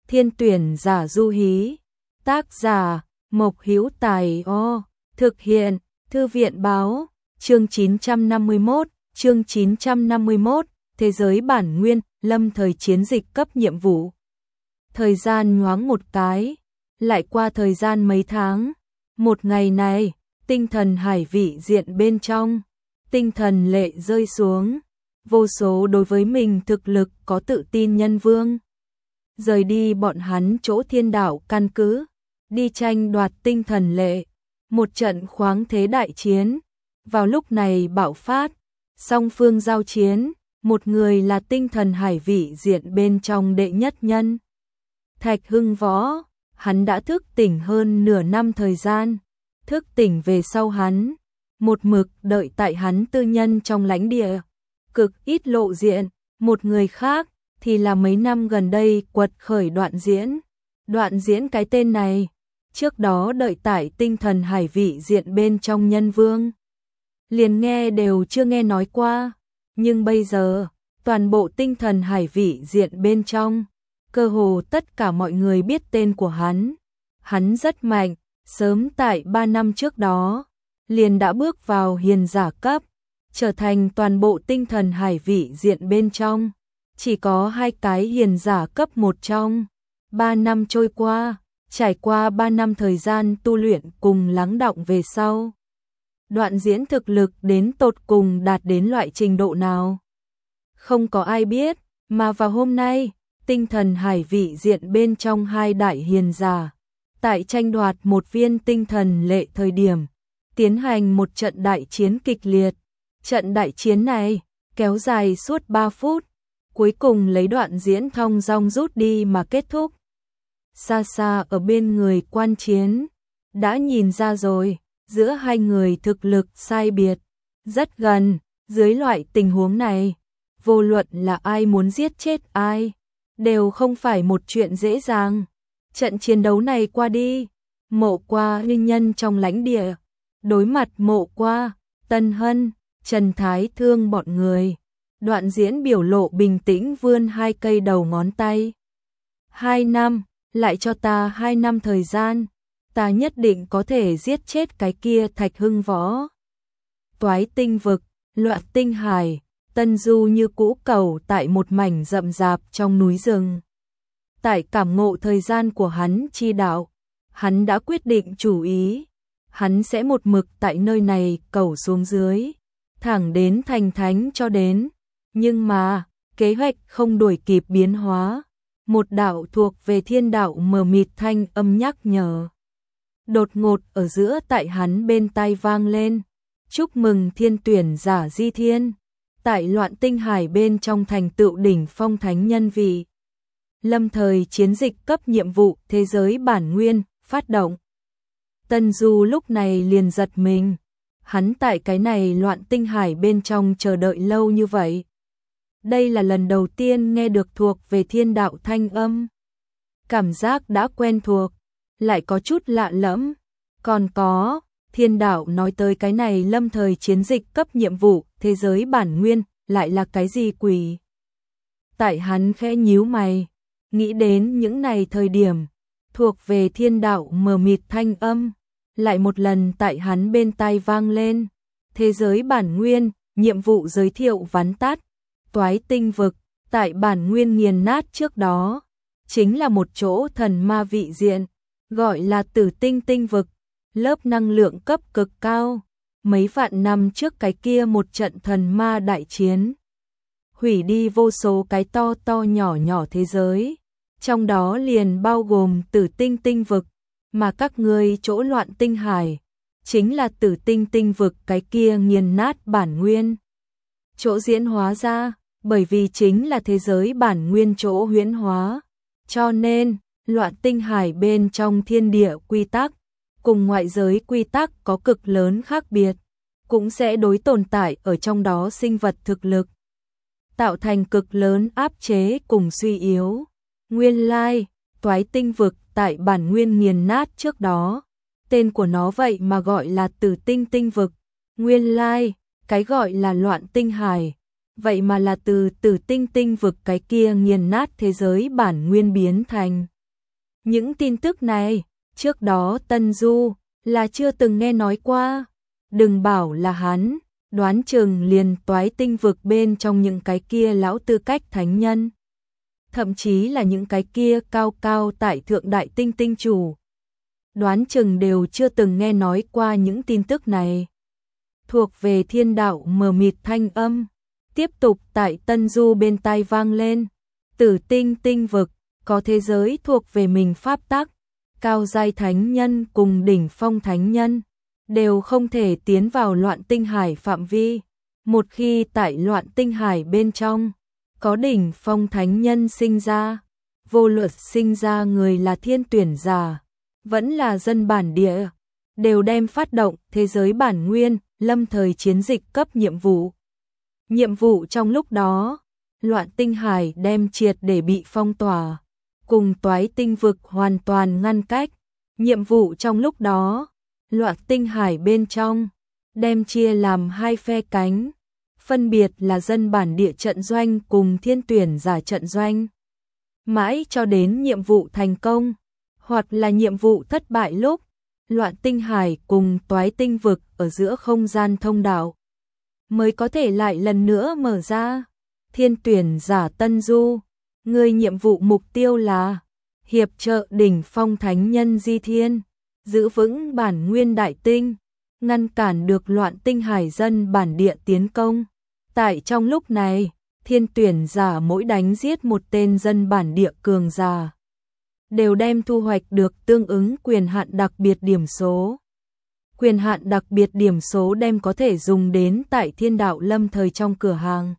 Thiên tuyển giả du hí. Tác giả Mộc Hữu Tài. Thực hiện Thư viện báo. Chương 951. Chương 951. Thế giới bản nguyên. Lâm thời chiến dịch cấp nhiệm vụ. Thời gian nhoáng một cái, lại qua thời gian mấy tháng. Một ngày này, tinh thần hải vị diện bên trong, tinh thần lệ rơi xuống. Vô số đối với mình thực lực có tự tin nhân vương rời đi bọn hắn chỗ thiên đạo căn cứ, đi tranh đoạt tinh thần lệ. Một trận khoáng thế đại chiến vào lúc này bạo phát, song phương giao chiến. Một người là tinh thần hải vị diện bên trong đệ nhất nhân Thạch Hưng Võ, hắn đã thức tỉnh hơn nửa năm thời gian. Thức tỉnh về sau hắn một mực đợi tại hắn tư nhân trong lãnh địa, cực ít lộ diện. Một người khác thì là mấy năm gần đây quật khởi Đoạn Diễn. Đoạn Diễn cái tên này, trước đó đợi tại tinh thần hải vị diện bên trong nhân vương, liền nghe đều chưa nghe nói qua. Nhưng bây giờ, toàn bộ tinh thần hải vị diện bên trong, cơ hồ tất cả mọi người biết tên của hắn. Hắn rất mạnh, sớm tại 3 năm trước đó, liền đã bước vào hiền giả cấp, trở thành toàn bộ tinh thần hải vị diện bên trong chỉ có 2 cái hiền giả cấp một trong. 3 năm trôi qua, trải qua 3 năm thời gian tu luyện cùng lắng đọng về sau, Đoạn Diễn thực lực đến tột cùng đạt đến loại trình độ nào, không có ai biết. Mà vào hôm nay, tinh thần hải vị diện bên trong 2 đại hiền giả, tại tranh đoạt một viên tinh thần lệ thời điểm, tiến hành một trận đại chiến kịch liệt. Trận đại chiến này kéo dài suốt 3 phút, cuối cùng lấy Đoạn Diễn thong dong rút đi mà kết thúc. Xa xa ở bên người quan chiến, đã nhìn ra rồi, giữa 2 người thực lực sai biệt rất gần. Dưới loại tình huống này, vô luận là ai muốn giết chết ai, đều không phải một chuyện dễ dàng. Trận chiến đấu này qua đi, Mộ Qua linh nhân trong lãnh địa, đối mặt Mộ Qua, Tân Hân, Trần Thái Thương bọn người, Đoạn Diễn biểu lộ bình tĩnh vươn 2 cây đầu ngón tay. 2 năm, lại cho ta 2 năm thời gian, ta nhất định có thể giết chết cái kia Thạch Hưng Võ. Toái tinh vực, Loạn tinh hải, Tân Du như cũ cầu tại một mảnh rậm rạp trong núi rừng. Tại cảm ngộ thời gian của hắn chi đạo, hắn đã quyết định chủ ý, hắn sẽ một mực tại nơi này cầu xuống dưới, thẳng đến thành thánh cho đến. Nhưng mà, kế hoạch không đuổi kịp biến hóa. Một đạo thuộc về thiên đạo mờ mịt thanh âm nhắc nhở đột ngột ở giữa tại hắn bên tai vang lên. Chúc mừng thiên tuyển giả Di Thiên, tại Loạn tinh hải bên trong thành tựu đỉnh phong thánh nhân vị. Lâm thời chiến dịch cấp nhiệm vụ thế giới bản nguyên phát động. Tân Du lúc này liền giật mình, hắn tại cái này Loạn tinh hải bên trong chờ đợi lâu như vậy. Đây là lần đầu tiên nghe được thuộc về thiên đạo thanh âm. Cảm giác đã quen thuộc, lại có chút lạ lẫm. Còn có, thiên đạo nói tới cái này lâm thời chiến dịch cấp nhiệm vụ thế giới bản nguyên, lại là cái gì quỷ? Tại hắn khẽ nhíu mày, nghĩ đến những này thời điểm, thuộc về thiên đạo mờ mịt thanh âm, lại một lần tại hắn bên tai vang lên. Thế giới bản nguyên, nhiệm vụ giới thiệu vắn tắt. Toái tinh vực, tại bản nguyên nghiền nát trước đó, chính là một chỗ thần ma vị diện, gọi là Tử Tinh tinh vực, lớp năng lượng cấp cực cao. Mấy vạn năm trước cái kia một trận thần ma đại chiến, hủy đi vô số cái to to nhỏ nhỏ thế giới, trong đó liền bao gồm Tử Tinh tinh vực, mà các ngươi chỗ Loạn tinh hải, chính là Tử Tinh tinh vực cái kia nghiền nát bản nguyên. Chỗ diễn hóa ra, bởi vì chính là thế giới bản nguyên chỗ huyễn hóa, cho nên Loạn tinh hải bên trong thiên địa quy tắc cùng ngoại giới quy tắc có cực lớn khác biệt, cũng sẽ đối tồn tại ở trong đó sinh vật thực lực tạo thành cực lớn áp chế cùng suy yếu. Nguyên lai, Toái tinh vực tại bản nguyên nghiền nát trước đó, tên của nó vậy mà gọi là Tử Tinh tinh vực. Nguyên lai, cái gọi là Loạn tinh hải, vậy mà là từ Tử Tinh tinh vực cái kia nghiền nát thế giới bản nguyên biến thành. Những tin tức này, trước đó Tân Du là chưa từng nghe nói qua. Đừng bảo là hắn, đoán chừng liền toái tinh vực bên trong những cái kia lão tư cách thánh nhân. Thậm chí là những cái kia cao cao tại thượng đại tinh tinh chủ. Đoán chừng đều chưa từng nghe nói qua những tin tức này. Thuộc về thiên đạo mờ mịt thanh âm, tiếp tục tại Tân Du bên tai vang lên. Tử tinh tinh vực, có thế giới thuộc về mình pháp tắc, cao giai thánh nhân cùng đỉnh phong thánh nhân, đều không thể tiến vào loạn tinh hải phạm vi. Một khi tại loạn tinh hải bên trong, có đỉnh phong thánh nhân sinh ra, vô luận sinh ra người là thiên tuyển giả, vẫn là dân bản địa, đều đem phát động thế giới bản nguyên, lâm thời chiến dịch cấp nhiệm vụ. Nhiệm vụ trong lúc đó, loạn tinh hải đem triệt để bị phong tỏa, cùng toái tinh vực hoàn toàn ngăn cách. Nhiệm vụ trong lúc đó, loạn tinh hải bên trong, đem chia làm hai phe cánh, phân biệt là dân bản địa trận doanh cùng thiên tuyển giả trận doanh. Mãi cho đến nhiệm vụ thành công, hoặc là nhiệm vụ thất bại lúc, loạn tinh hải cùng toái tinh vực ở giữa không gian thông đạo, mới có thể lại lần nữa mở ra. Thiên tuyển giả Tân Du, người nhiệm vụ mục tiêu là hiệp trợ đỉnh phong thánh nhân Di Thiên, giữ vững bản nguyên đại tinh, ngăn cản được loạn tinh hải dân bản địa tiến công. Tại trong lúc này, thiên tuyển giả mỗi đánh giết một tên dân bản địa cường giả, đều đem thu hoạch được tương ứng quyền hạn đặc biệt điểm số. Quyền hạn đặc biệt điểm số đem có thể dùng đến tại thiên đạo lâm thời trong cửa hàng.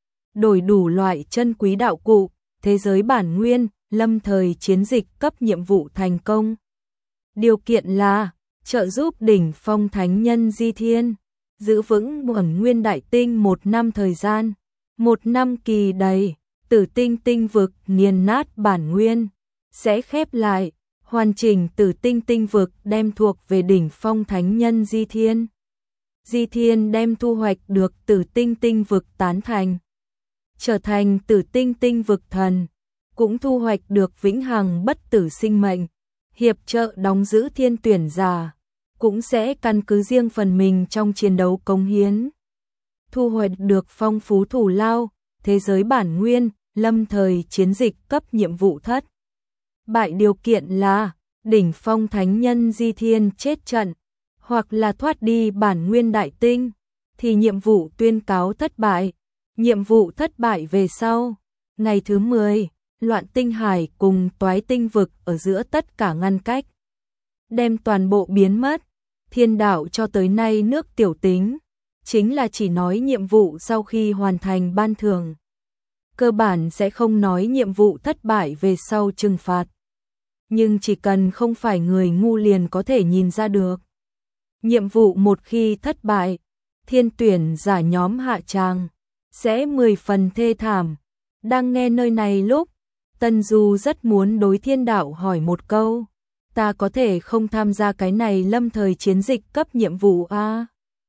Đổi đủ loại chân quý đạo cụ, thế giới bản nguyên, lâm thời chiến dịch cấp nhiệm vụ thành công. Điều kiện là trợ giúp đỉnh phong thánh nhân Di Thiên, giữ vững bổn nguyên đại tinh 1 năm thời gian. 1 năm kỳ đầy, tử tinh tinh vực nghiền nát bản nguyên, sẽ khép lại, hoàn chỉnh tử tinh tinh vực đem thuộc về đỉnh phong thánh nhân Di Thiên. Di Thiên đem thu hoạch được tử tinh tinh vực tán thành, trở thành tử tinh tinh vực thần, cũng thu hoạch được vĩnh hằng bất tử sinh mệnh, hiệp trợ đóng giữ thiên tuyển giả, cũng sẽ căn cứ riêng phần mình trong chiến đấu cống hiến. Thu hoạch được phong phú thù lao, thế giới bản nguyên, lâm thời chiến dịch cấp nhiệm vụ thất bại điều kiện là đỉnh phong thánh nhân Di Thiên chết trận, hoặc là thoát đi bản nguyên đại tinh, thì nhiệm vụ tuyên cáo thất bại. Nhiệm vụ thất bại về sau, ngày thứ 10, loạn tinh hải cùng toái tinh vực ở giữa tất cả ngăn cách, đem toàn bộ biến mất. Thiên đạo cho tới nay nước tiểu tính, chính là chỉ nói nhiệm vụ sau khi hoàn thành ban thưởng, cơ bản sẽ không nói nhiệm vụ thất bại về sau trừng phạt. Nhưng chỉ cần không phải người ngu liền có thể nhìn ra được. Nhiệm vụ một khi thất bại, thiên tuyển giả nhóm hạ tràng, sẽ 10 phần thê thảm. Đang nghe nơi này lúc, Tân Du rất muốn đối thiên đạo hỏi một câu. Ta có thể không tham gia cái này lâm thời chiến dịch cấp nhiệm vụ a?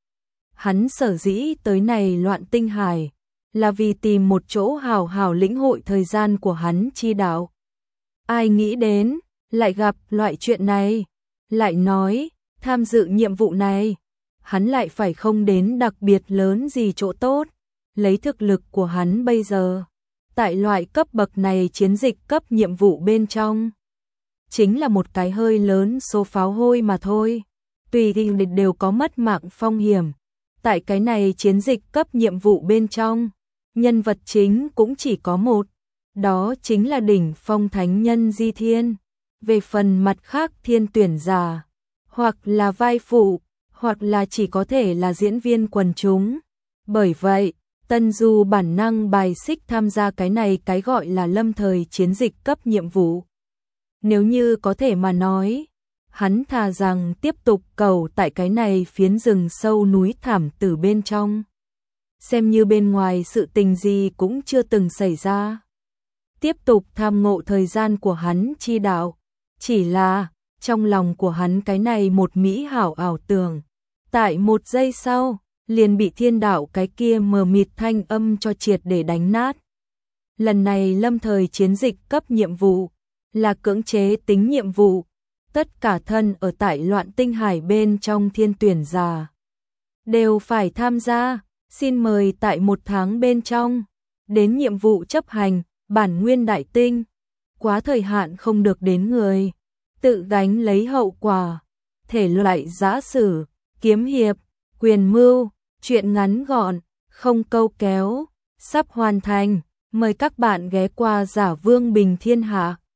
Hắn sở dĩ tới này loạn tinh hải, là vì tìm một chỗ hào hào lĩnh hội thời gian của hắn chi đạo. Ai nghĩ đến, lại gặp loại chuyện này, lại nói, tham dự nhiệm vụ này, hắn lại phải không đến đặc biệt lớn gì chỗ tốt. Lấy thực lực của hắn bây giờ, tại loại cấp bậc này chiến dịch cấp nhiệm vụ bên trong, chính là một cái hơi lớn số pháo hôi mà thôi. Tùy thì đều có mất mạng phong hiểm. Tại cái này chiến dịch cấp nhiệm vụ bên trong, nhân vật chính cũng chỉ có một, đó chính là đỉnh phong thánh nhân Di Thiên. Về phần mặt khác thiên tuyển giả, hoặc là vai phụ, hoặc là chỉ có thể là diễn viên quần chúng. Bởi vậy, Tân Du bản năng bài xích tham gia cái này cái gọi là lâm thời chiến dịch cấp nhiệm vụ. Nếu như có thể mà nói, hắn thà rằng tiếp tục cầu tại cái này phiến rừng sâu núi thảm tử bên trong. Xem như bên ngoài sự tình gì cũng chưa từng xảy ra. Tiếp tục tham ngộ thời gian của hắn chi đạo. Chỉ là, trong lòng của hắn cái này một mỹ hảo ảo tưởng. Tại một giây sau, liền bị thiên đạo cái kia mờ mịt thanh âm cho triệt để đánh nát. Lần này lâm thời chiến dịch cấp nhiệm vụ, là cưỡng chế tính nhiệm vụ. Tất cả thân ở tại Loạn Tinh Hải bên trong Thiên tuyển giả đều phải tham gia, xin mời tại 1 tháng bên trong. Đến nhiệm vụ chấp hành, bản nguyên đại tinh, quá thời hạn không được đến người, tự gánh lấy hậu quả. Thể loại giã sử, kiếm hiệp, quyền mưu, truyện ngắn gọn, không câu kéo, sắp hoàn thành. Mời các bạn ghé qua Giả Vương Bình Thiên Hạ.